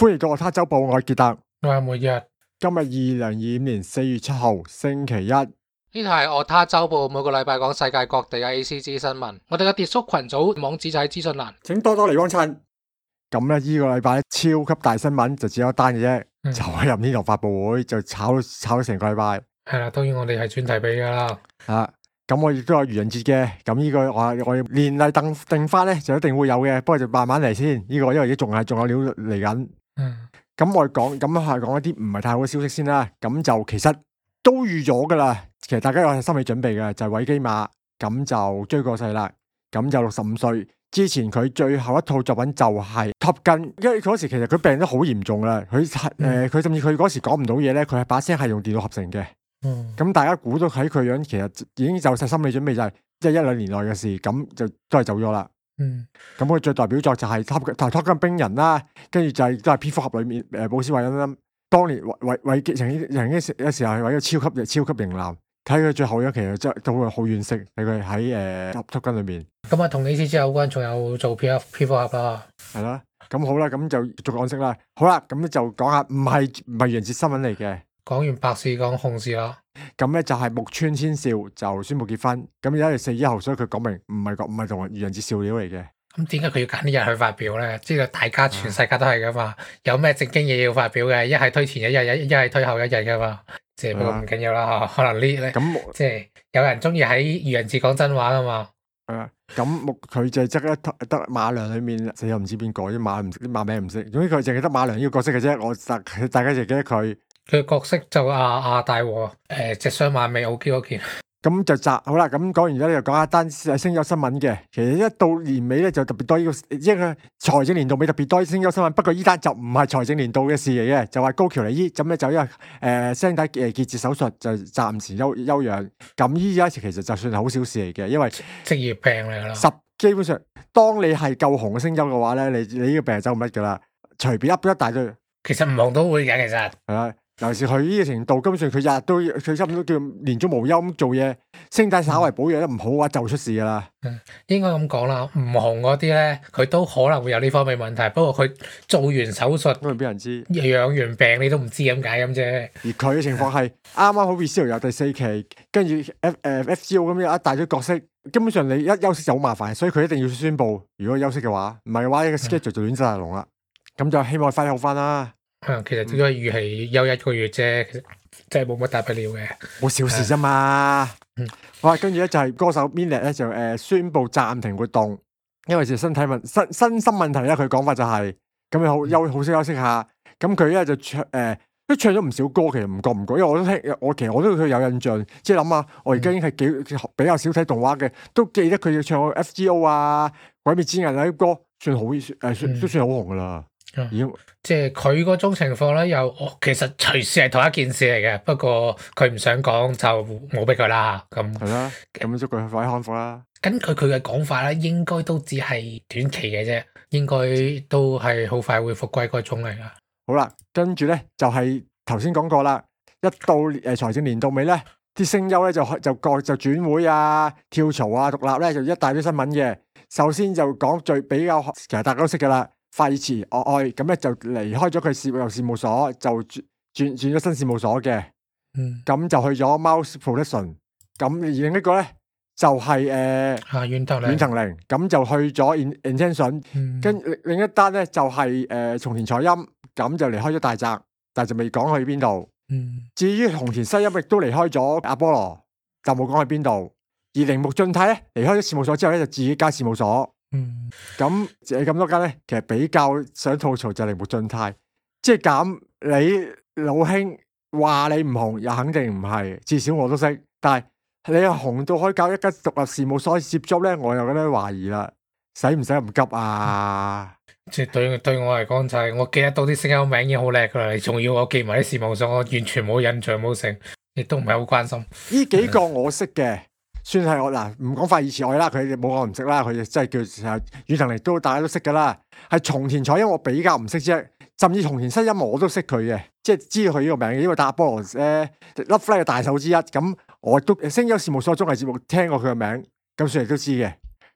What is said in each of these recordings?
歡迎到我他周報，我係傑特。 我係末日。 今日2025年4月7號星期一。 呢台係我他周報，每個禮拜講世界各地嘅 ACG 新聞。我哋嘅跌叔群組網址就喺資訊欄， 請多多嚟幫襯。咁咧，呢個禮拜超級大新聞就只有一單嘅啫，就係任天堂發佈會就炒咗成個禮拜。 係啦，當然我哋係專題俾噶啦。 咁我亦都有愚人節嘅，咁呢個我要年例定翻咧，就一定會有嘅，不過就慢慢嚟先。呢個因為而家仲有料嚟緊。咁我講咁係講一啲唔係太好嘅消息先啦。咁就其實都預咗噶啦，其實大家有心理準備嘅，就係韋基馬咁就追過世啦。咁就65歲，之前佢最後一套作品就係 Top Gun，因為嗰時其實佢病得好嚴重啦。佢甚至佢嗰時講唔到嘢咧，佢係把聲係用電腦合成嘅。咁大家估到喺佢樣，其實已經有晒心理準備，就係即係1-2年內嘅事，咁就都係走咗啦。咁佢最代表作就係 Top Gun 冰人啦，跟住就係都係蝙蝠俠裏面布斯韋恩啦。當年韋曾經有時候係為咗超級型男，睇佢最後樣其實真都會好惋惜，睇佢喺Top Gun 裏面。 咁啊，同呢次有關，仲有做蝙蝠俠啦。係啦，咁好啦，咁就逐個講識啦。好啦，咁就講下唔係愚人節新聞嚟嘅。 講完白事，講紅事啦。 咁咧就係木村千少就宣布結婚。咁而家係4月1號，所以佢講明唔係同愚人節笑料嚟嘅。 咁點解佢要揀呢日去發表咧？知道大家全世界都係噶嘛，有咩正經嘢要發表嘅，一係推前一日，一係推後一日噶嘛。即係不過唔緊要啦，可能呢咁即係有人中意喺愚人節講真話噶嘛。 咁佢就即係得馬良裏面，死又唔知邊個，啲馬名唔識。總之佢淨係得馬良呢個角色嘅啫。大家就記得佢。佢角色就阿大和隻雙馬尾奧基嗰件。 咁就好啦。咁講完而家就講一單聲優新聞嘅。其實一到年尾咧就特別多呢個財政年度尾特別多聲優新聞。不過依單就唔係財政年度嘅事嚟嘅，就話高橋李依咁咧就因為聲帶結節手術就暫時休養。咁依家其實就算係好小事嚟嘅，因為職業病嚟啦。 基本上，當你係夠紅嘅聲優嘅話咧，你呢個病係走唔甩噶啦，隨便噏一大堆。 其實唔紅都會嘅，其實係啊。尤其是佢呢個程度，根本上佢日日都佢差唔多叫年終無休咁做嘢，聲帶稍為保養得唔好嘅話就出事噶啦。 應該咁講啦，唔紅嗰啲咧，佢都可能會有呢方面問題。不過佢做完手術， 都會俾人知。 養完病你都唔知點解咁啫。 而佢嘅情況係啱啱好 Re:Zero 有第4期，跟住FGO 咁樣一大堆角色，基本上你一休息就好麻煩，所以佢一定要宣布，如果休息嘅話，唔係嘅話呢個 schedule 就亂晒大龍啦。咁就希望快啲好翻啦。 其實只係預期休1個月啫，其實真係冇乜大不了嘅， 冇小事啫嘛。好，跟住咧就係歌手 Minette 咧就宣布暫停活動，因為就身身心問題咧。佢講法就係咁樣好休息下。咁佢咧就都唱咗唔少歌，其實唔覺，因為我都其實我都對佢有印象，即係諗下我而家已經係比較少睇動畫嘅，都記得佢要唱 FGO 啊、鬼滅之刃嗰啲歌，都算好紅噶啦。 即係佢嗰種情況咧，其實隨時係同一件事嚟嘅，不過佢唔想講就冇俾佢啦。咁係啦，咁祝佢快啲康復啦。 根據佢嘅講法咧，應該都只係短期嘅啫，應該都係好快會復歸嗰種嚟噶。 好啦，跟住咧就係頭先講過啦，一到財政年度尾咧，啲聲優咧就轉會啊、跳槽啊、獨立咧就一大堆新聞嘅。首先就講最比較，其實大家都識噶啦。費池岳愛咁咧就離開咗佢事務所，就轉咗新事務所嘅。咁就去咗 Mouse Production。咁而另一個咧就係遠藤绫，咁就去咗 Intention。跟另一單咧就係松田彩音，咁就離開咗大澤，但係就未講去邊度。至於紅田西音亦都離開咗阿波羅，就冇講去邊度。而鈴木俊太咧離開咗事務所之後咧就自己間事務所。咁多間咧，其實比較想吐槽就係鈴木俊太，即係咁你老兄話你唔紅，又肯定唔係，至少我都識。但係你又紅到可以搞一間獨立事務所接 job 咧，我又覺得懷疑啦，使唔使咁急啊？ 即係對我嚟講就係我記得到啲聲優名已經好叻噶啦，你仲要我記埋啲事務所，我完全冇印象冇成，亦都唔係好關心。 呢幾個我識嘅。算係我嗱，唔講費池岳愛啦，佢哋冇我唔識啦，佢真係叫遠藤力都大家都識噶啦。係松田彩音我比較唔識啫，甚至松田西音我都識佢嘅，即係知道佢呢個名嘅，因為打波羅Love Live 嘅大手之一。咁我都聲優事務所綜藝節目聽過佢嘅名，咁所以都知嘅。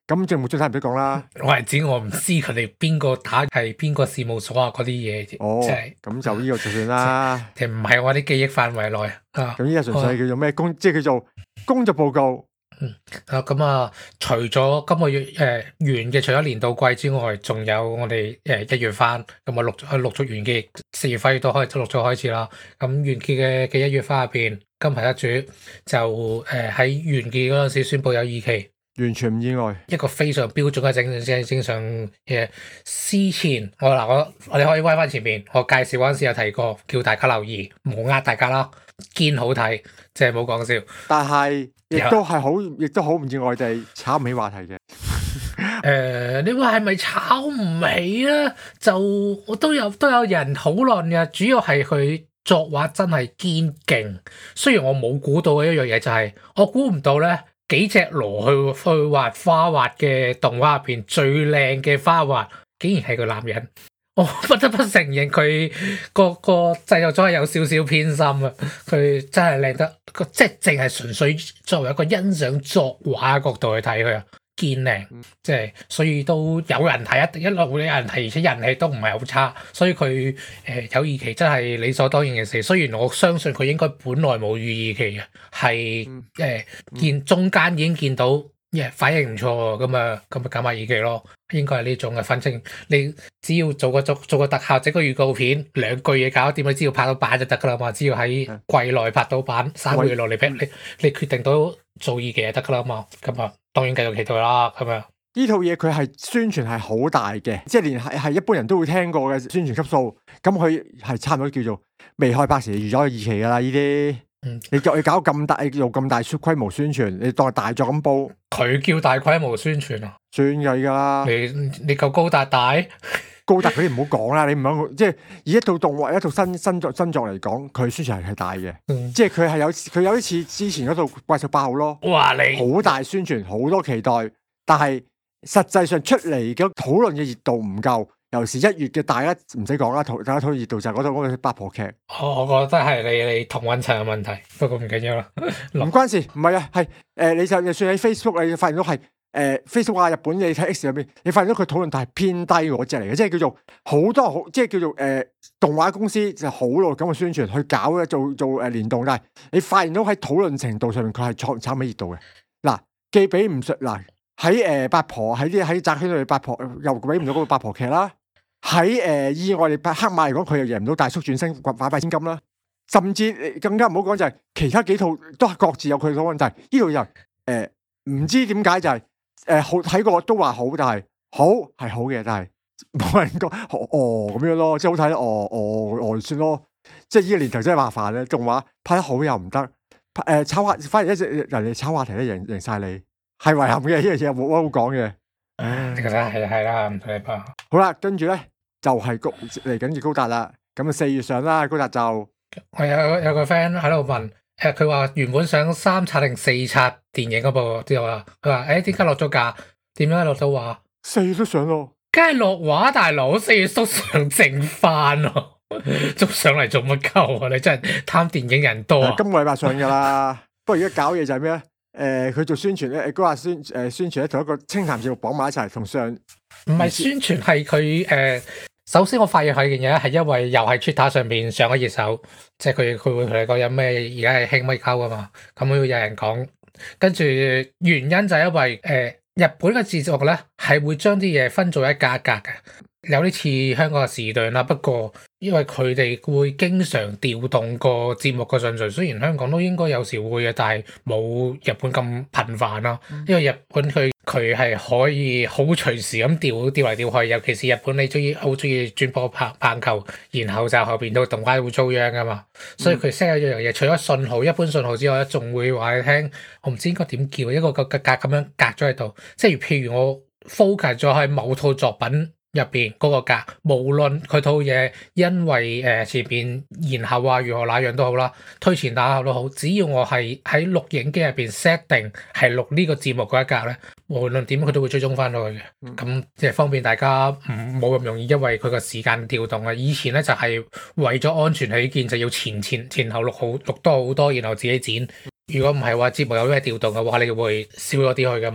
咁政務張太唔使講啦。 我係指我唔知佢哋邊個打係邊個事務所啊嗰啲嘢。 哦，咁就呢個就算啦。 其實唔係我啲記憶範圍內啊。 咁呢個純粹叫做咩工，即係叫做工作報告。 咁啊，除咗今個月完嘅，除咗年度季之外，仲有我哋1月番，咁啊陸續完結，4月份亦都陸續開始啦。咁完結嘅1月番入邊，金牌得主就喺完結嗰陣時宣布有2期， 完全唔意外，一個非常標準嘅正常嘅。之前我哋可以歪翻前面，我介紹嗰陣時有提過，叫大家留意，冇呃大家啦，堅好睇，即係冇講笑。 但係亦都好唔意外地炒唔起話題嘅。 你話係咪炒唔起咧？就我都有人討論嘅，主要係佢作畫真係堅勁。雖然我冇估到嘅一樣嘢就係，我估唔到咧幾隻羅去畫花滑嘅動畫入邊最靚嘅花滑，竟然係個男人。我不得不承認佢個製作組係有少少偏心啊！佢真係靚得，即係淨係純粹作為一個欣賞作畫嘅角度去睇佢啊，堅靚，即係所以都有人睇，一路會有人睇，而且人氣都唔係好差，所以佢有2期真係理所當然嘅事。雖然我相信佢應該本來冇預2期嘅，係見中間已經見到。反應唔錯喎，咁啊搞埋2期咯，應該係呢種嘅。反正你只要做個特效，整個預告片2句嘢搞掂，你只要拍到版就得噶啦嘛。只要喺季內拍到版，3個月內你決定到做2期就得噶啦嘛。咁啊，當然繼續期待啦。咁啊， 呢套嘢佢係宣傳係好大嘅，即係連係一般人都會聽過嘅宣傳級數。咁佢係差唔多叫做未開拍時預咗2期噶啦呢啲。你搞咁大，做咁大規模宣傳，你當係大作咁煲。 佢叫大規模宣傳啊？ 算計噶啦。 你夠高達大？ 高達嗰啲唔好講啦，你唔好即係以一套動畫、一套新作嚟講，佢宣傳係大嘅。即係佢有啲似之前嗰套怪獸8號咯。 哇！你好大宣傳，好多期待，但係實際上出嚟嘅討論嘅熱度唔夠。尤其是1月嘅，大家唔使講啦，大家討論熱度就係嗰套八婆劇。 我覺得係你同溫層嘅問題，不過唔緊要啦， 唔關事，唔係啊，係你就算喺 Facebook， 你發現到係Facebook 啊，日本你睇 X 入邊，你發現到佢討論度係偏低嗰隻嚟嘅，即係叫做好多即係叫做動畫公司就好耐咁嘅宣傳去搞嘅做聯動，但係你發現到喺討論程度上面佢係炒起熱度嘅。嗱，既比唔上嗱。喺八婆喺宅圈裏八婆又俾唔到嗰個八婆劇啦，喺意外你黑馬嚟講佢又贏唔到大叔轉身反敗千金啦，甚至更加唔好講就係其他幾套都係各自有佢嘅問題。呢度又唔知點解就係好睇過都話好，但係好係好嘅，但係冇人講咁樣咯，即係好睇算咯。即係呢個年頭真係麻煩咧，動畫拍得好又唔得，炒話反而一直人哋炒話題咧贏晒你。係遺憾嘅呢樣嘢，冇乜好講嘅。 其實係啦，唔同你講。 好啦，跟住咧就係嚟緊嘅高達啦。咁啊4月上啦，高達就我有個 friend 喺度問，佢話原本想3刷定4刷電影嗰部之後啦，佢話點解落咗架？點解落咗畫 ？4月都上咯， 梗係落畫大佬，4月都上正番咯，仲上嚟做乜鳩啊？你真係貪電影人多啊！ 今個禮拜上噶啦，不過而家搞嘢就係咩咧？佢做宣傳咧，嗰日宣傳咧，同一個清談節目綁埋一齊，同上唔係宣傳係佢首先我發現佢嘅嘢係因為又係 Twitter 上邊上咗熱搜，即係佢會同你講有咩而家係興乜鳩噶嘛，咁會有人講，跟住原因就係因為日本嘅節目咧係會將啲嘢分做一格一格嘅。有啲似香港嘅時段啦，不過因為佢哋會經常調動個節目嘅順序，雖然香港都應該有時會嘅，但係冇日本咁頻繁啦。因為日本佢係可以好隨時咁調嚟調去，尤其是日本你好中意轉播棒球，然後就後邊到動畫會遭殃噶嘛，所以佢 set 一樣嘢，除咗信號一般信號之外咧，仲會話你聽，我唔知應該點叫一個格咁樣隔咗喺度，即係譬如我 focus 咗喺某套作品入邊嗰個格，無論佢套嘢因為前邊延後啊如何那樣都好啦，推前打後都好，只要我係喺錄影機入邊 set 定係錄呢個節目嗰一格咧，無論點佢都會追蹤翻到去嘅。咁即係方便大家唔冇咁容易，因為佢個時間調動啊。以前咧就係為咗安全起見，就要前後錄多好多，然後自己剪。如果唔係話節目有咩調動嘅話，你會少咗啲去噶嘛。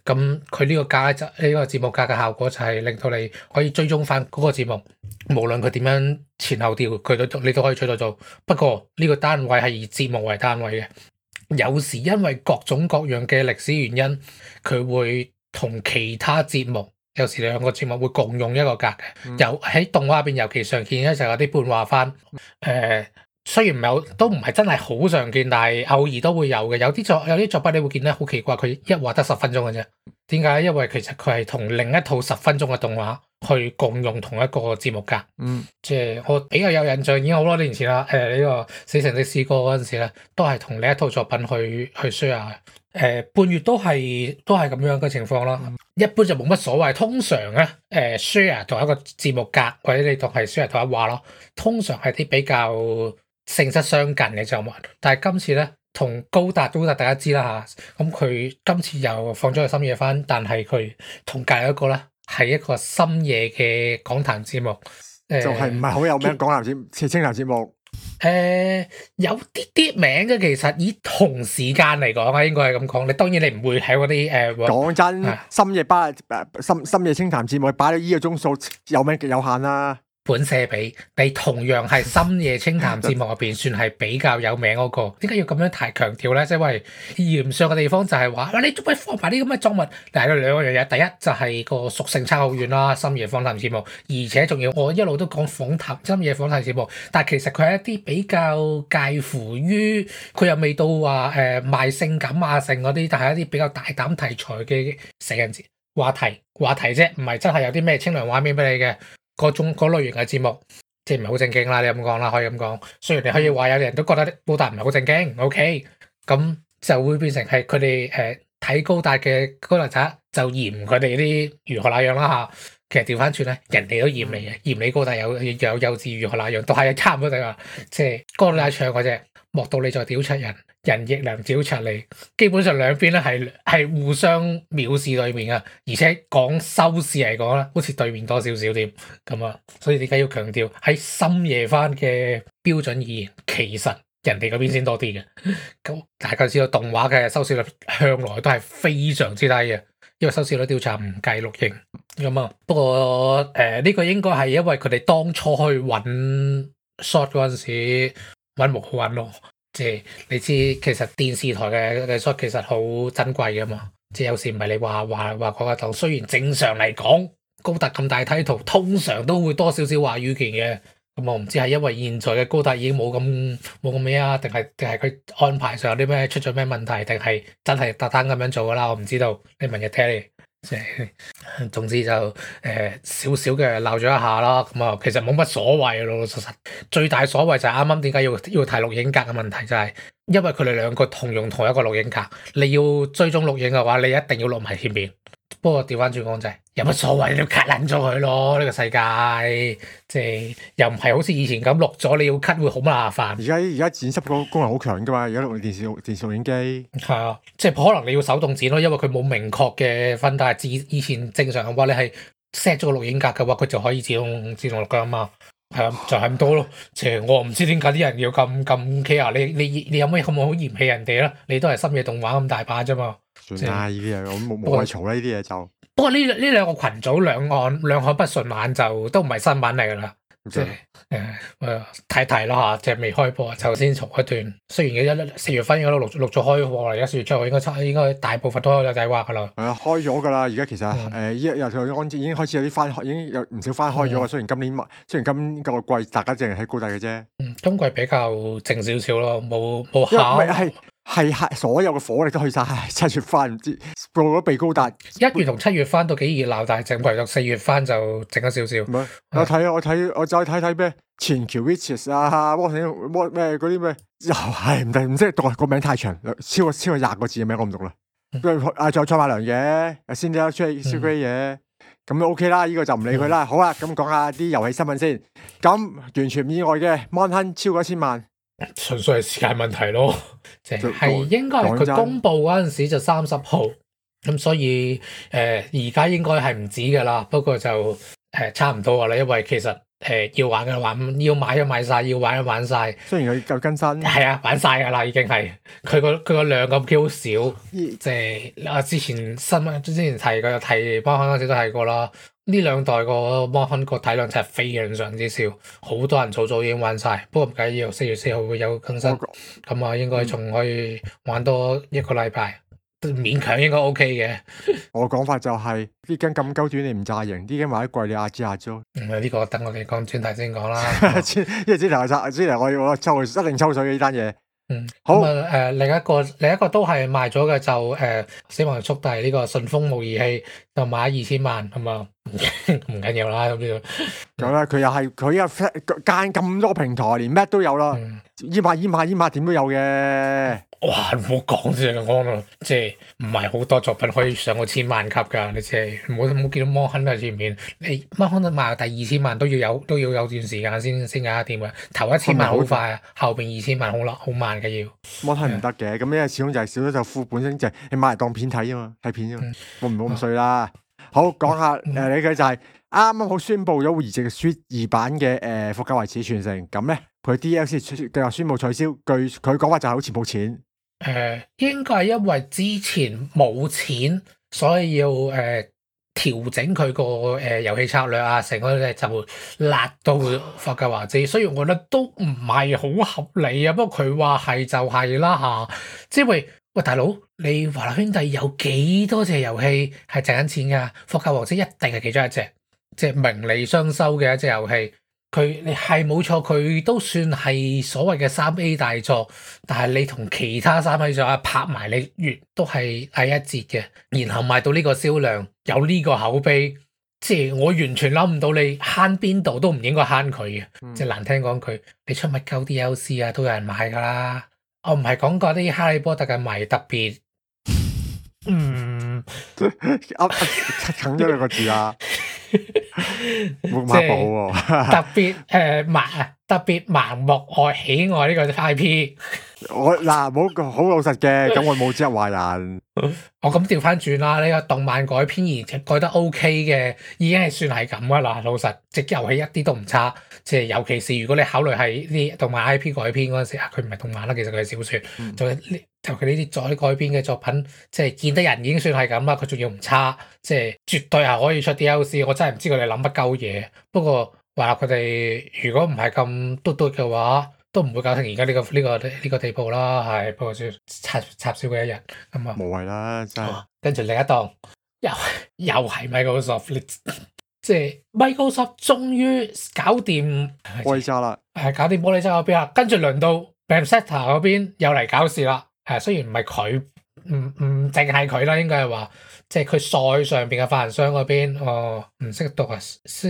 咁佢呢個價就呢個節目價嘅效果就係令到你可以追蹤翻嗰個節目，無論佢點樣前後調，你都可以取到做。不過呢個單位係以節目為單位嘅，有時因為各種各樣嘅歷史原因，佢會同其他節目。有時兩個節目會共用一個格嘅，有喺動畫入邊尤其常見咧，就有啲半話番。雖然都唔係真係好常見，但係偶爾都會有嘅。有啲作品你會見得好奇怪，佢一話得10分鐘嘅啫。點解？因為其實佢係同另一套10分鐘嘅動畫去共用同一個節目格。即係我比較有印象，已經好多年前啦。呢個《死神的詩歌》嗰陣時咧，都係同另一套作品去 share。半月都係咁樣嘅情況啦。一般就冇乜所謂。通常咧，share 同一個節目格，或者你當係 share 同一話咯。通常係啲比較性質相近嘅節目，但係今次咧同高達大家知啦嚇。咁佢今次又放咗個深夜番，但係佢同隔離一個咧係一個深夜嘅講談節目。 就係唔係好有名講談節清談節目。 有啲名嘅，其實以同時間嚟講啊，應該係咁講。你當然你唔會喺嗰啲講真，深夜清談節目擺到呢個鐘數，有名極有限啦。 本社比你同樣係深夜清談節目入邊算係比較有名嗰個，點解要咁樣太強調咧？即係因為嚴上嘅地方就係話，你做咩放埋啲咁嘅作物？但係佢兩個樣嘢，第一就係個屬性差好遠啦，深夜訪談節目，而且仲要我一路都講深夜訪談節目，但係其實佢係一啲比較介乎於佢又未到話賣性感啊性嗰啲，但係一啲比較大膽題材嘅成人節話題啫，唔係真係有啲咩清涼畫面俾你嘅。嗰類型嘅節目，即係唔係好正經啦？你咁講啦，可以咁講。雖然你可以話有啲人都覺得高達唔係好正經，OK，咁就會變成係佢哋睇高達嘅高達仔就嫌佢哋啲如何那樣啦嚇。其實調翻轉咧，人哋都嫌你嘅，嫌你高達有幼稚如何那樣，都係差唔多就係話，即係高達唱嗰隻，莫到你再屌柒人，人亦能屌柒你。基本上兩邊咧係互相藐視對面啊，而且講收視嚟講咧，好似對面多少少添咁啊。所以點解要強調喺深夜番嘅標準而言，其實人哋嗰邊先多啲嘅。咁大家知道動畫嘅收視率向來都係非常之低嘅。因為收視率調查唔計錄影咁啊，不過呢個應該係因為佢哋當初去揾 shot 嗰陣時揾冇好揾咯，即係你知其實電視台嘅 shot 其實好珍貴噶嘛，即係有時唔係你話嗰個檔，雖然正常嚟講高達咁大梯圖，通常都會多少少話語權嘅。咁我唔知係因為現在嘅高達已經冇咁咩啊，定係佢安排上有啲咩出咗咩問題，定係真係特登咁樣做噶啦？我唔知道。你問日聽你，即係總之就少少嘅鬧咗一下啦。咁啊，其實冇乜所謂，老老實實。最大所謂就係啱啱點解要睇錄影格嘅問題，就係因為佢哋兩個同用同一個錄影格，你要追蹤錄影嘅話，你一定要錄埋前面。不過調翻轉講就係有乜所謂，你都 cut 撚咗佢咯。呢個世界即係又唔係好似以前咁錄咗你要 cut 會好麻煩。 而家剪輯個功能好強噶嘛，而家用電視錄影機係啊，即係可能你要手動剪咯，因為佢冇明確嘅分。但係以前正常嘅話，你係 set 咗個錄影格嘅話，佢就可以自動錄噶嘛。係啊，就係咁多咯。即係我唔知點解啲人要咁 care。你有咩咁好嫌棄人哋咧？你都係深夜動畫咁大把啫嘛。 算啦，呢啲嘢我冇謂嘈啦，呢啲嘢就。 不過呢兩個群組兩岸不順眼就都唔係新聞嚟噶啦。即係睇睇咯嚇，即係未開播就先從一段。雖然4月份應該都陸續開貨啦，而家4月出應該大部分都有計劃噶啦。 係啊，開咗噶啦，而家其實依日已經開始有啲翻，已經有唔少翻開咗。雖然今個季大家淨係睇高達嘅啫。今季比較靜少少咯，冇考。 係所有嘅火力都去晒7月番，唔知過咗被高達 1月同7月番都幾熱鬧，但係淨係到4月番就靜咗少少。 唔係，我再睇咩前橋 Witches 啊，咩嗰啲咩，又係唔識讀個名太長，超過20個字嘅名我唔讀啦。仲有蔡馬良嘅，Cinderella Express 嘅，咁都 OK 啦，呢個就唔理佢啦。好啦，咁講下啲遊戲新聞先。咁完全唔意外嘅 Mon Hun 超過1000萬。 純粹係時間問題咯，係應該係佢公布嗰陣時就30號，咁所以而家應該係唔止噶啦，不過就差唔多噶啦，因為其實要玩嘅玩，要買就買晒，要玩就玩晒。 雖然佢夠更新， 係啊，玩晒㗎啦，已經係佢個量咁 Q 少，即係啊之前新聞之前提過，提幫嗰陣時都提過啦。呢兩代個摩亨個體量真係非常之少，好多人早已經玩晒。不過唔緊要，4月4號會有更新，咁啊應該仲可以玩多一個禮拜。勉強應該 OK 嘅。 我講法就係啲根咁鳩短你唔炸型，啲根買得貴你壓支壓咗。 呢個等我哋講專題先講啦。 因為之前我一定抽水嘅呢單嘢。好。 另一個都係賣咗嘅就死亡速遞呢個順豐模擬器就買2000萬咁啊，唔緊要啦咁呢度。咁啦，佢又係佢依家間咁多平台，連 Mac 都有啦，依碼點都有嘅。 哇！唔好講先啦，即係唔係好多作品可以上到1000萬級㗎？你即係冇見到摩亨喺前面，你摩亨賣第2000萬都要有段時間先搞得掂嘅。頭1000萬好快，後邊2000萬好慢嘅要。 摩亨唔得嘅，咁因為始終就係少咗就副本身就係你買嚟當片睇啊嘛，睇片啊嘛，我唔好咁衰啦。好，講下你嘅就係啱啱好宣布咗會移植 Switch 2版嘅復活遺齒傳承，咁咧佢 DLC 計劃宣布取消，據佢講法就係好似冇錢。 應該係因為之前冇錢，所以要調整佢個遊戲策略啊，成個就辣到霍格華茲。所以我覺得都唔係好合理啊。不過佢話係就係啦嚇，即係喂大佬，你華納兄弟有幾多隻遊戲係賺緊錢㗎？霍格華茲一定係其中一隻，即係名利雙收嘅一隻遊戲。你係冇錯，佢都算係所謂嘅3A 大作，但係你同其他3A 作拍埋，你月都係第一截嘅，然後賣到呢個銷量，有呢個口碑，即係我完全諗唔到你慳邊度都唔應該慳佢嘅，即係難聽講句，你出乜鳩 DLC 啊都有人買㗎啦。我唔係講過啲哈利波特嘅迷特別， 啃咗2個字啊！冇孖寶喎， 特別盲目愛喜愛呢個 IP。 我嗱冇好老實嘅，咁我冇知係壞人。 我咁調翻轉啦，呢個動漫改編而改得 OK 嘅，已經係算係咁噶啦。老實，隻遊戲一啲都唔差，即係尤其是如果你考慮係啲動漫 IP 改編嗰陣時，佢唔係動漫啦，其實佢係小說，尤其呢啲再改編嘅作品，即係見得人已經算係咁啦，佢仲要唔差，即係絕對係可以出 DLC。我真係唔知佢哋諗乜鳩嘢。不過話佢哋如果唔係咁嘟嘟嘅話，都唔會搞成而家呢個地步啦。係不過插少嘅一日咁啊， 無謂啦真係。 跟住另一檔又係 Microsoft， 即係 Microsoft 終於搞掂玻璃渣啦， 搞掂玻璃渣嗰邊啦，跟住輪到 Bethesda 嗰邊又嚟搞事啦。雖然唔係佢，唔淨係佢啦，應該係話即係佢賽上邊嘅發行商嗰邊，唔識讀啊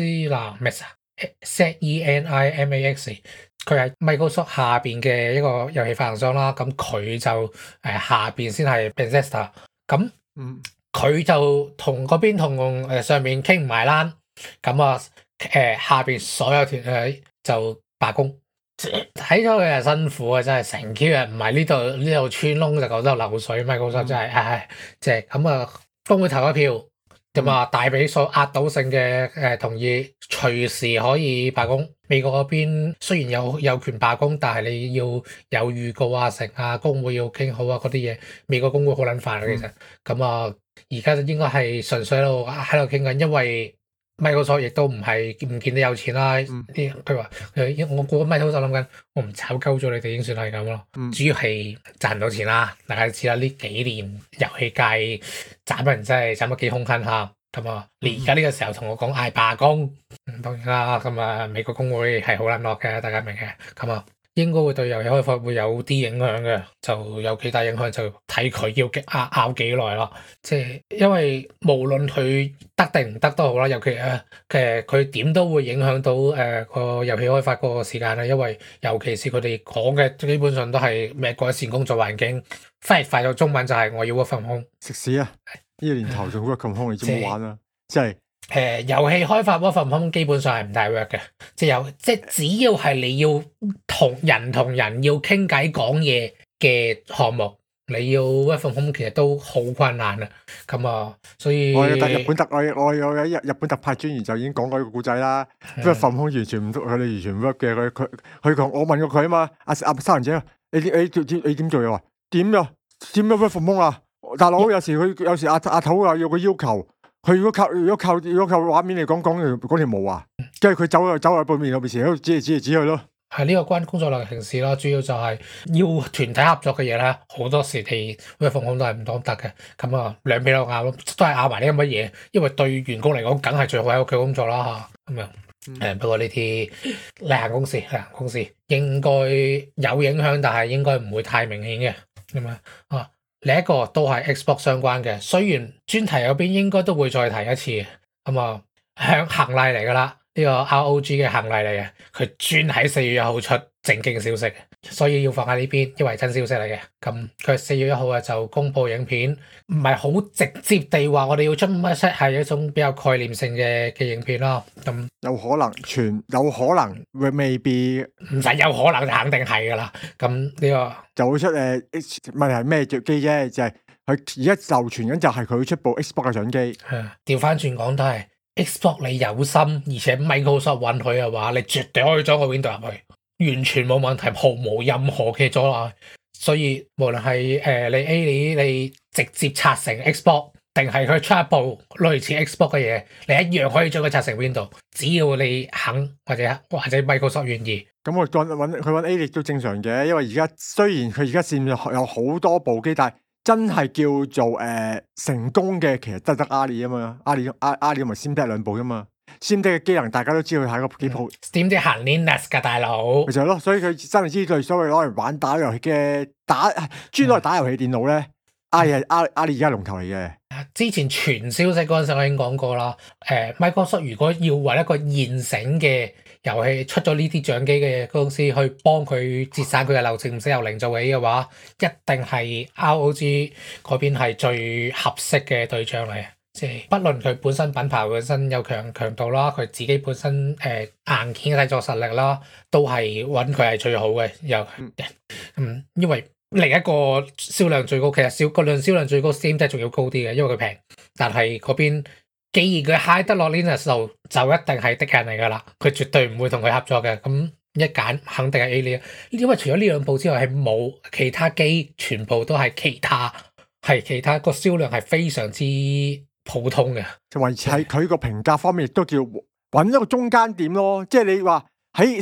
，Zenimax，佢係 Microsoft 下邊嘅一個遊戲發行商啦。咁佢就下邊先係 Bethesda，咁佢就同嗰邊同上面傾唔埋欄，咁啊下邊所有團就罷工。睇咗佢係辛苦啊，真係成 Q 日唔係呢度穿窿就覺得流水，Microsoft真係即係咁啊，工會投一票咁啊，大比數壓倒性嘅同意隨時可以罷工。美國嗰邊雖然有權罷工，但係你要有預告啊、成啊，工會要傾好啊嗰啲嘢，美國工會好撚煩啊其實。咁啊，而家就應該係純粹喺度傾緊，因為Microsoft 亦都唔見得有錢啦。佢話我估 Microsoft 諗緊，我唔炒鳩咗你哋已經算係咁咯。主要係賺唔到錢啦。大家知啦，呢幾年遊戲界斬人真係斬得幾兇狠下。咁啊，你而家呢個時候同我講嗌罷工，當然啦。咁啊，美國工會係好冷落嘅，大家明嘅。咁啊，應該會對遊戲開發會有啲影響嘅，就有幾大影響就睇佢要拗幾耐咯。即係因為無論佢得定唔得都好啦，尤其佢點都會影響到個遊戲開發個時間啦。因為尤其是佢哋講嘅基本上都係咩改善工作環境，翻譯咗中文就係我要 work from home。 食屎啊！呢個年頭仲 work from home，你仲好玩啊！即係遊戲開發 work from home 基本上係唔大 work 嘅，即係只要係你要同人要傾偈講嘢嘅項目， 你要 work from home 其實都好困難啊。咁啊，所以我有日本特派專員就已經講過呢個故仔啦。work from home 完全唔，佢哋完全唔 work 嘅。佢講，我問過佢啊嘛，阿三人姐，你點做嘢啊？點樣 work from home 啊？大佬有時阿頭啊有個要求，佢如果靠畫面嚟講條毛啊，跟住佢走喺背面後邊時喺度指嚟指去咯。 係呢個關工作量形事啦，主要就係要團體合作嘅嘢咧，好多時你 work from home都係唔當得嘅。咁啊，兩邊都拗咯，都係拗埋呢咁嘅嘢，因為對員工嚟講，梗係最好喺屋企工作啦嚇。咁樣不過呢啲例行公事應該有影響，但係應該唔會太明顯嘅。咁啊，另一個都係 Xbox 相關嘅，雖然專題嗰邊應該都會再提一次。咁啊，行例嚟㗎啦。呢個 ROG 嘅行例嚟嘅，佢專喺4月1號出正經消息，所以要放喺呢邊，因為真消息嚟嘅。咁佢4月1號就公布影片，唔係好直接地話我哋要出乜出，係一種比較概念性嘅影片咯。咁有可能未必， 唔使有可能就肯定係噶啦。咁呢個就會出問題係咩着機啫？就係佢而家流傳緊就係佢出部 Xbox 嘅相機。 調翻轉講都係。Xbox 你有心，而且 Microsoft 允許嘅話，你絕對可以裝個 Windows 入去，完全冇問題，毫無任何嘅阻礙。所以無論係你 A 你直接拆成 Xbox，定係佢出一部類似 Xbox 嘅嘢，你一樣可以將佢拆成 Windows，只要你肯或者 Microsoft 願意。 咁我揾 A 亦都正常嘅，因為而家雖然佢而家市面有好多部機，但係真係叫做成功嘅，其實得阿里啊嘛，阿里同埋 Steam Deck 兩部啫嘛。Steam Deck 嘅機能大家都知道係個幾部。 Steam Deck 行 Linux 噶大佬， 咪就係咯，所以佢真係知佢所謂攞嚟玩打遊戲嘅專攞嚟打遊戲電腦咧，阿里而家龍頭嚟嘅。 之前傳消息嗰陣時我已經講過啦，Microsoft 如果要為一個現成嘅遊戲出咗呢啲掌機嘅公司去幫佢節省佢嘅流程，唔使由零做起嘅話，一定係 ROG 嗰邊係最合適嘅對象嚟。即係不論佢本身品牌本身有強度啦，佢自己本身硬件嘅製作實力啦，都係揾佢係最好嘅。因為另一個銷量最高，其實銷量最高 Steam Deck 仲要高啲嘅，因為佢平。但係嗰邊既然佢 high 得落 Linux 度，就一定係敵人嚟㗎啦，佢絕對唔會同佢合作嘅。咁一揀肯定係 A 因為除咗呢兩部之外係冇其他機，全部都係其他個銷量係非常之普通嘅。 同埋喺佢個評價方面亦都叫揾一個中間點咯，即係你話。喺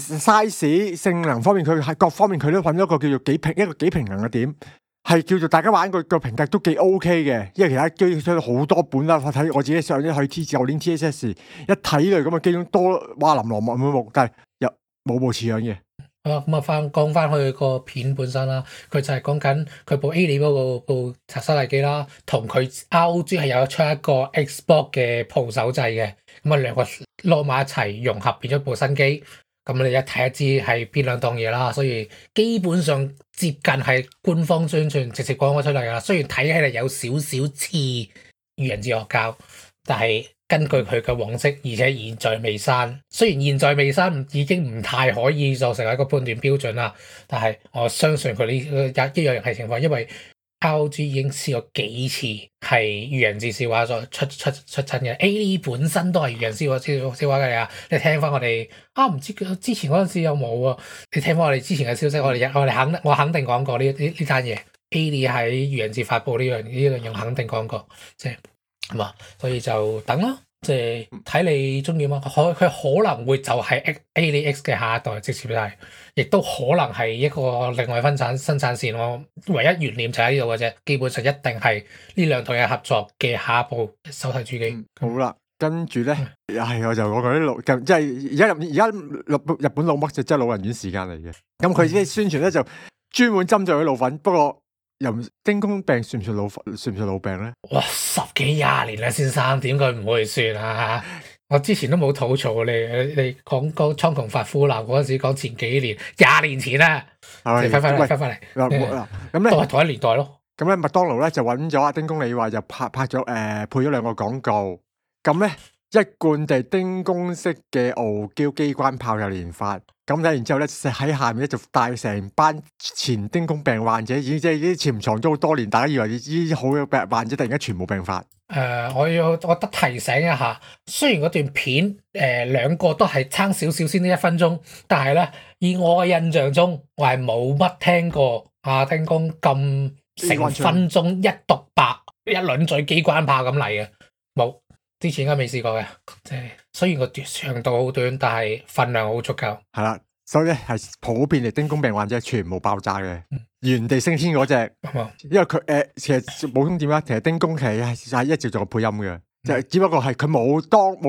size 性能方面，佢喺各方面佢都揾咗一個叫做幾平衡嘅點，係叫做大家玩個評價都幾 OK 嘅。因為其他機出咗好多本啦，我自己上咗去舊年 TSS 一睇嚟咁嘅機種多，哇琳琅滿目，但係又冇部似樣嘅。 咁啊，講翻去個片本身啦，佢就係講緊佢部 A 嗰部拆收麗機啦，同佢 ROG 係有出一個 Xbox 嘅鋪手掣嘅，咁啊兩個攞埋一齊融合變咗部新機，咁你一睇就知係邊兩檔嘢啦，所以基本上接近係官方宣傳直接講咗出嚟啦。雖然睇起嚟有少少似愚人節惡交，但係根據佢嘅往績，而且現在未刪。雖然現在未刪已經唔太可以做成一個判斷標準啦，但係我相信佢呢一樣係情況，因為 ROG 已經試過幾次係愚人節笑話再出親嘅。A 本身都係愚人節笑話嘅啊！你聽翻我哋唔知之前嗰陣時有冇啊？你聽翻我哋之前嘅消息，我肯定講過呢單嘢。A 喺愚人節發布呢樣嘢肯定講過，即係。咁啊，所以就等咯，即係睇你中意嘛。佢可能會就係 A X 嘅下一代，直接係，亦都可能係一個另外生產線。我唯一懸念就喺呢度嘅啫，基本上一定係呢兩台嘅合作嘅下一部手提主機。 好啦，跟住咧，我就講啲老，即係而家日本老乜就真係老人院時間嚟嘅。咁佢啲宣傳咧就專門針對啲老粉，不過。丁公病算唔算老病咧？ 哇，10幾20年啦，先生，點解唔會算啊？我之前都冇吐槽你講蒼穹發呼鬧嗰陣時，講前幾年20年前啦，你翻翻嚟，咁咧都係同一年代咯。 咁咧麥當勞咧就揾咗阿丁公，你話就拍咗配咗2個廣告。咁咧一貫地丁公式嘅傲嬌機關炮又連發。 咁睇完之後咧，喺下面咧就帶成班前丁公病患者，已經即係已經潛藏咗好多年，大家以為呢啲好嘅病患者突然間全部病發。 我覺得提醒一下，雖然嗰段片兩個都係差少少先呢1分鐘，但係咧以我嘅印象中，我係冇乜聽過阿丁公咁成分鐘一獨白一輪嘴機關炮咁嚟嘅，冇，之前應該未試過嘅。即係雖然個長度好短，但係分量好足夠。 係啦，所以咧係普遍嚟丁公病患者全部爆炸嘅。原地升天嗰隻，因為佢其實補充點啦，其實丁公其實係一直做配音嘅，就只不過係佢冇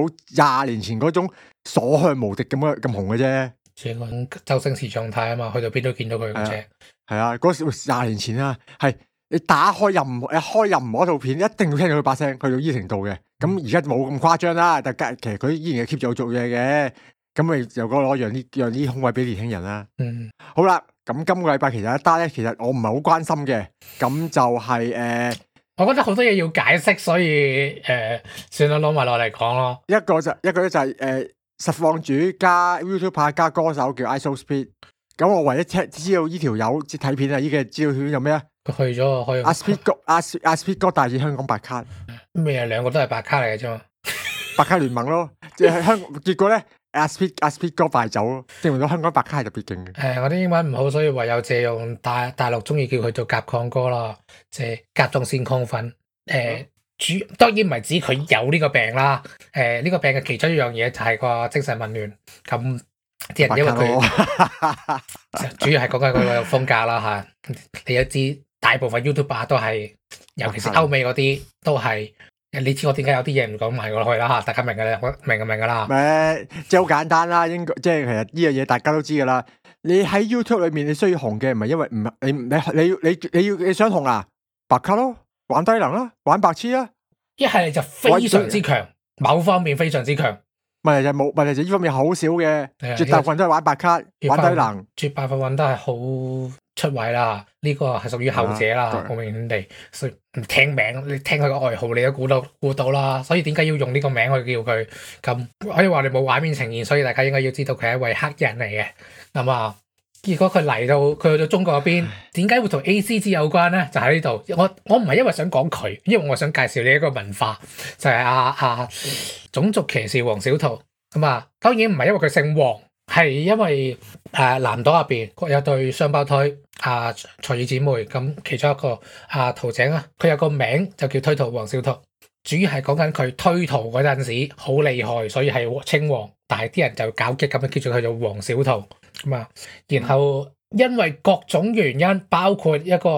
20年前嗰種所向無敵咁紅嘅啫。 似講周星馳狀態啊嘛，去到邊都見到佢嗰隻。 係啊，嗰時20年前啊，係你打開任何一套片，一定要聽到佢把聲，去到呢程度嘅。咁而家冇咁誇張啦，但係其實佢依然係 keep 住做嘢嘅。咁咪又講讓啲空位俾年輕人啦。好啦。咁今個禮拜其實一單咧，其實我唔係好關心嘅，咁就係我覺得好多嘢要解釋，所以算啦，攞埋落嚟講咯。 一個咧就係實況主加 YouTuber 加歌手叫 ISOSpeed。咁我唯一知道呢條友睇片啊，呢個資料片有咩啊？ 佢去咗可以。 阿 Speed 哥大戰香港白卡。 咩啊？兩個都係白卡嚟嘅啫嘛。 白卡聯盟咯，即係結果咧。阿 Speed 哥敗走咯，證明到香港白卡係特別勁嘅。 我啲英文唔好，所以唯有借用大陸中意叫佢做甲亢哥啦，即係甲狀腺亢奮。當然唔係指佢有呢個病啦。呢個病嘅其中一樣嘢就係個精神紊亂。咁啲人因為佢主要係講緊佢個風格啦吓。你都知大部分 YouTuber 都係，尤其是歐美嗰啲都係。你知我點解有啲嘢唔講埋過去啦吓，大家明噶啦，明噶啦。 即係好簡單啦，應該即係其實呢樣嘢大家都知噶啦。你喺 YouTube 裏面你需要紅嘅，唔係因為你想紅啊？白卡咯，玩低能啦，玩白痴啦。 一係就非常之強，某方面非常之強。 問題就呢方面好少嘅，絕大部分都係玩白卡、玩低能。 絕大部分都係好出位啦，呢個係屬於後者啦，好明顯地。所以唔聽名，你聽佢個外號，你都估到啦。所以點解要用呢個名去叫佢？咁可以話你冇畫面呈現，所以大家應該要知道佢係一位黑人嚟嘅。咁啊，結果佢去到中國嗰邊，點解會同 ACG 有關咧？就喺呢度。我唔係因為想講佢，因為我想介紹你一個文化，就係種族歧視黃小圖。咁啊，當然唔係因為佢姓黃。係因為南島入邊有對雙胞胎蔡氏姊妹，咁其中一個圖井啊，佢有個名就叫推圖黃小圖，主要係講緊佢推圖嗰陣時好厲害，所以係稱黃，但係啲人就搞激咁樣叫做佢做黃小圖咁啊。然後因為各種原因，包括一個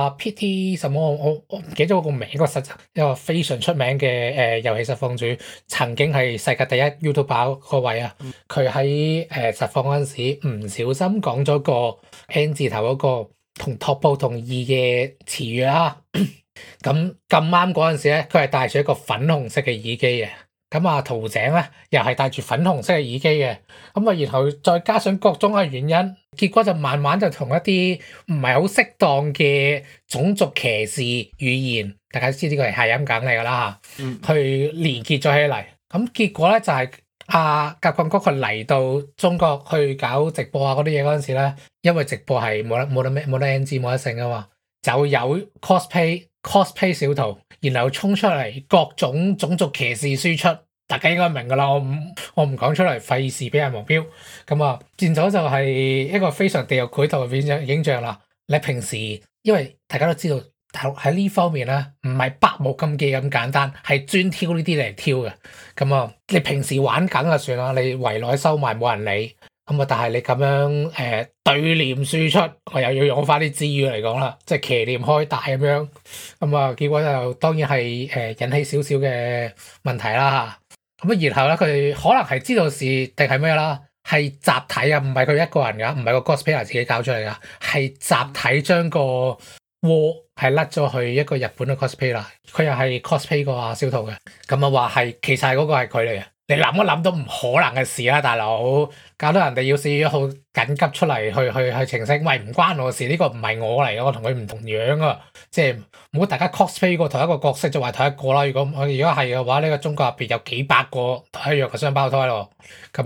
PT 什麼我唔記得咗個名，一個非常出名嘅遊戲實況主，曾經係世界第一 YouTuber 個位啊。佢喺實況嗰陣時唔小心講咗個 N 字頭嗰個同托布同義嘅詞語啦。咁啱嗰陣時咧，佢係戴住一個粉紅色嘅耳機嘅。咁圖井咧又係戴住粉紅色嘅耳機嘅，然後再加上各種嘅原因，結果就慢慢就同一啲唔係好適當嘅種族歧視語言，大家知呢個係諧音梗嚟噶啦吓，去連結咗起嚟。咁結果咧就係甲亢哥佢嚟到中國去搞直播嗰啲嘢嗰陣時咧，因為直播係冇得 NG 冇得剩啊嘛，就有 cosplay 小圖，然後衝出嚟各種種族歧視輸出，大家應該明噶啦。我唔講出嚟，費事俾人黃標。變咗就係一個非常地獄繪圖嘅影像啦。你平時因為大家都知道，大陸喺呢方面咧唔係百無禁忌咁簡單，係專挑呢啲嚟挑嘅。你平時玩梗就算啦，你圍內收埋冇人理。但係你咁樣對念輸出，我又要用翻啲字語嚟講啦，即係騎念開大咁樣。結果就當然係引起少少嘅問題啦。然後咧佢可能係知道事定係咩啦？係集體啊，唔係佢一個人噶，唔係個 cosplayer 自己搞出嚟噶，係集體將個鍋係甩咗去一個日本嘅 cosplayer，佢又係 cosplay 過阿小圖嘅。話係其實嗰個係佢嚟嘅。你諗一諗都唔可能嘅事啦，大佬，搞到人哋要4月1號緊急出嚟去澄清，喂，唔關我事，呢個唔係我嚟嘅，我同佢唔同樣啊，即係唔好大家 cosplay 過同一個角色就話同一個啦。如果係嘅話，呢個中國入邊有幾百個同一樣嘅雙胞胎咯。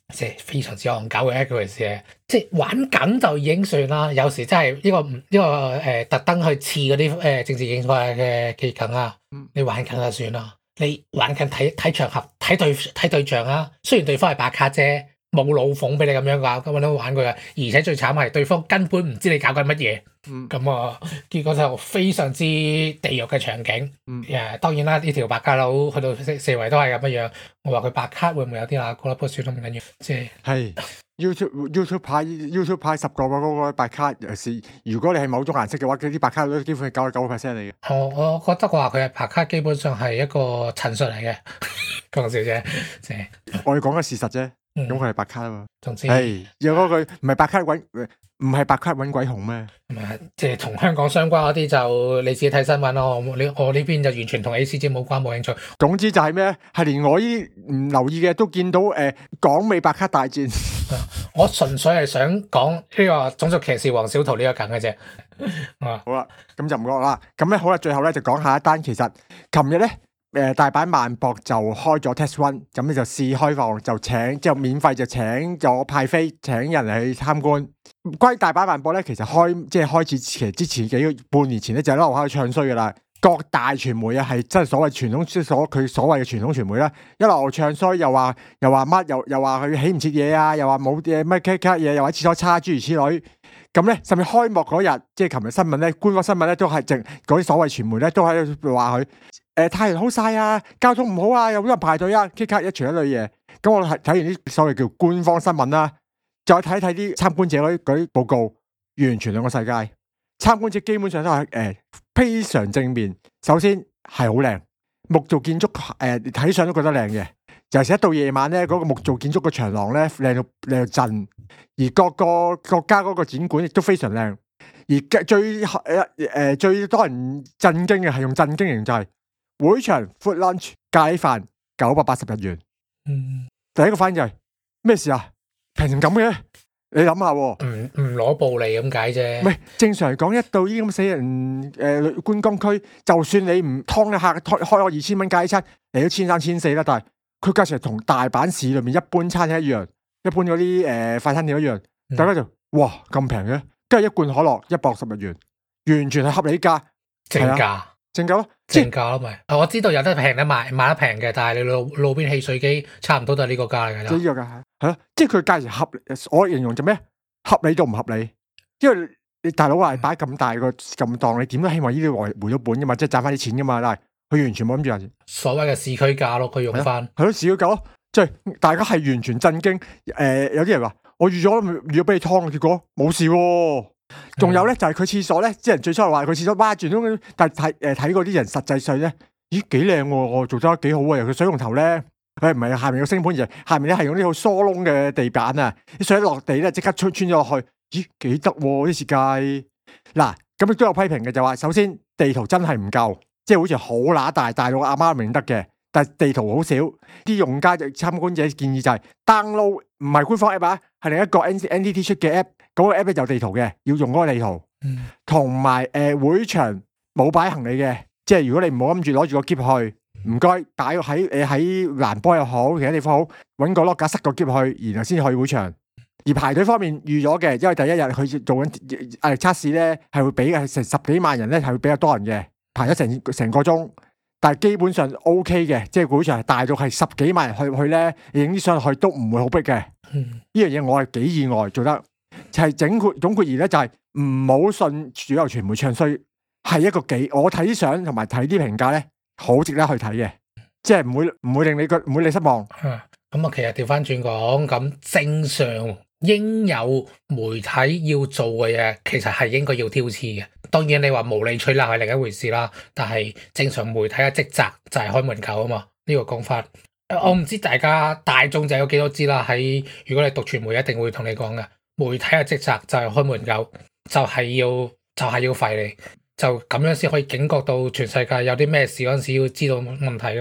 即係非常之戇鳩嘅一回事。即係玩梗就已經算啦，有時真係特登去刺嗰啲政治競賽嘅梗啊，你玩梗就算啦。你玩緊睇場合睇對象啊，雖然對方係白卡啫，冇老馮俾你咁樣㗎，根本都玩過嘅。而且最慘係對方根本唔知你搞緊乜嘢，咁啊，結果就非常之地獄嘅場景。當然啦，呢條白卡佬去到四圍都係咁樣。我話佢白卡會唔會有啲啊？嗰粒波算都唔緊要，即係 YouTube 派10個嗰個白卡，尤其是如果你係某種顏色嘅話，嗰啲白卡都基本係99% 嚟嘅。 我覺得話佢係白卡，基本上係一個陳述嚟嘅，講笑啫，即係我哋講嘅事實啫。咁佢係白卡啊嘛， 總之有嗰句唔係白卡唔係白卡揾鬼紅咩？ 即係同香港相關嗰啲就你自己睇新聞咯。我呢邊就完全同 ACG 冇關，冇興趣。 總之就係咩？係連我呢唔留意嘅都見到港美白卡大戰。 我純粹係想講呢個種族歧視黃小圖呢個梗嘅啫。 好啦，咁就唔講啦。咁咧好啦，最後咧就講下一單。其實琴日咧。大阪萬博就開咗 test run，咁咧就試開放，就免費就請咗派飛，請人嚟去參觀。關於大阪萬博咧，其實開始其實之前半年前咧就一路喺度唱衰噶啦。各大傳媒啊，係真係所謂傳統佢所謂嘅傳統傳媒啦，一路唱衰，又話乜，又話佢起唔切嘢啊，又話冇嘢乜嘢，又話廁所差諸如此類。咁咧，甚至開幕嗰日，即係琴日新聞咧，官方新聞咧都係嗰啲所謂傳媒咧都喺度話佢太陽好曬啊，交通唔好啊，有好多人排隊啊，一除一類嘢。咁我睇完啲所謂叫官方新聞啦，再睇啲參觀者嗰啲報告，完全兩個世界。參觀者基本上都係非常正面。首先係好靚，木造建築睇相都覺得靚嘅。尤其是一到夜晚咧，嗰個木造建築個長廊咧靚到震，而各個國家嗰個展館亦都非常靚。而最多人震驚嘅係用震驚形容，就係會場 food lunch 咖喱飯980日元。第一個反應就係咩事啊？平成咁嘅？你諗下， 唔攞暴利咁解啫。 唔係正常嚟講，一到呢咁死人觀光區，就算你唔劏一客開個2000蚊雞餐，你都1300、1400啦。但係佢價錢係同大阪市裏面一般餐廳一樣，一般嗰啲快餐店一樣，大家就哇咁平嘅，跟住一罐可樂160日元，完全係合理價， 正價。 正價咯， 正價咯咪，我知道有得平得賣得平嘅，但係你路邊汽水機差唔多都係呢個價嚟㗎啦。 即係呢個價係咯，即係佢價錢合理，我形容就咩？合理到唔合理？因為你大佬話擺咁大個咁檔，你點都希望呢啲回咗本㗎嘛，即係賺翻啲錢㗎嘛，但係佢完全冇諗住賺錢。 所謂嘅市區價咯，佢用翻係咯，市區價咯，即係大家係完全震驚。有啲人話我預咗俾你劏，結果冇事喎。仲有咧就係佢廁所咧，啲人最初係話佢廁所哇轉咗，但係睇過啲人實際上咧，咦幾靚喎，做得幾好啊！尤其水龍頭咧，佢唔係下面個星盆，而係下面咧係用啲好疏窿嘅地板啊，啲水一落地咧即刻穿咗落去，咦幾得喎啲設計。嗱咁亦都有批評嘅，就話首先地圖真係唔夠，即係好似好乸大到阿媽明得嘅，但係地圖好少。啲用家參觀者建議就係 download 唔係官方 app 啊，係另一個 NTT 出嘅 app。嗰個 app 咧有地圖嘅，要用嗰個地圖，同埋會場冇擺行李嘅，即係如果你唔好諗住攞住個篋去，唔該擺喺蘭波又好，其他地方好，揾個 locker 塞個篋去，然後先去會場。而排隊方面預咗嘅，因為第一日佢做緊壓力測試咧，係會俾成10幾萬人咧，係會比較多人嘅，排咗成個鐘，但係基本上 OK 嘅，即係會場係大到係10幾萬人去咧，影啲相去都唔會好逼嘅。呢樣嘢我係幾意外做得。就係總括而咧，就係唔好信主流傳媒唱衰，係一個我睇啲相同埋睇啲評價咧，好值得去睇嘅，即係唔會令你失望。 咁啊，其實調翻轉講，咁正常應有媒體要做嘅嘢，其實係應該要挑刺嘅。當然你話無理取鬧係另一回事啦，但係正常媒體嘅職責就係開門狗啊嘛。呢個講法，我唔知大眾就有幾多知啦。如果你讀傳媒，一定會同你講嘅。媒體嘅職責就係開門狗，就係要吠你，就咁樣先可以警覺到全世界有啲咩事嗰陣時要知道問題噶嘛。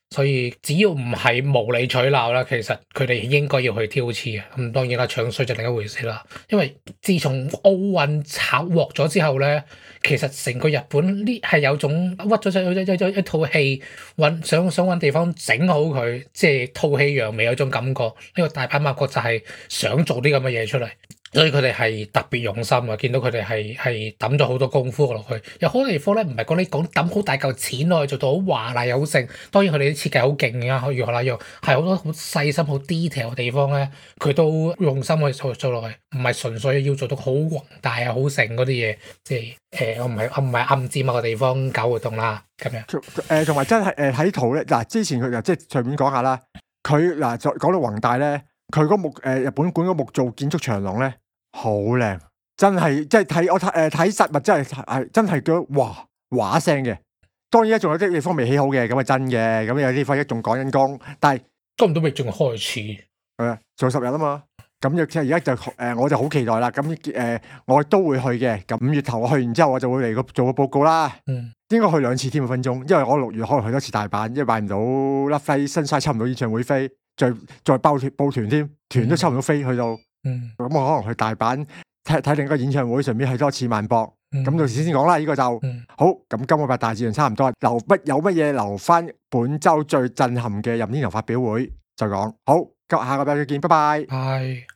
所以只要唔係無理取鬧啦，其實佢哋應該要去挑刺啊。咁當然啦，搶水就另一回事啦。因為自從奧運炒獲咗之後咧，其實成個日本呢係有種屈咗一套戲，想揾地方整好佢，即係吐氣揚眉嗰種感覺。呢個大阪麻雀就係想做啲咁嘅嘢出嚟。所以佢哋係特別用心啊！見到佢哋係抌咗好多功夫落去。有好多地方咧，唔係講你講抌好大嚿錢落去做到好華麗又好盛。當然佢哋啲設計好勁嘅，如何那樣係好多好細心好 detail 嘅地方咧，佢都用心去做落去，唔係純粹要做到好宏大啊、好盛嗰啲嘢。即係我唔係暗指某個地方搞活動啦，咁樣。 同埋真係睇圖咧，嗱之前佢就即係隨便講下啦。佢嗱就講到宏大咧，佢嗰木日本館嗰木造建築長廊咧。好靚，真係即係睇我睇實物真係叫哇畫聲嘅。當然而家仲有啲地方未起好嘅，咁係真嘅。咁有啲地方而家仲趕緊工，但係都唔都未仲開始。 做10日啊嘛。咁即係而家就我就好期待啦。咁我都會去嘅。咁5月頭我去完之後，我就會嚟做個報告啦。應該去2次添5分鐘，因為我6月可能去多次大阪，因為買唔到甩飛，新晒抽唔到演唱會飛，再報團添，團都抽唔到飛去到。咁我可能去大阪睇另一個演唱會，順便去多次萬博。咁到時先講啦，呢個就好。咁今個禮拜大致上差唔多，有乜嘢留翻本周最震撼嘅任天堂發表會就講。好，下個禮拜再見，拜拜。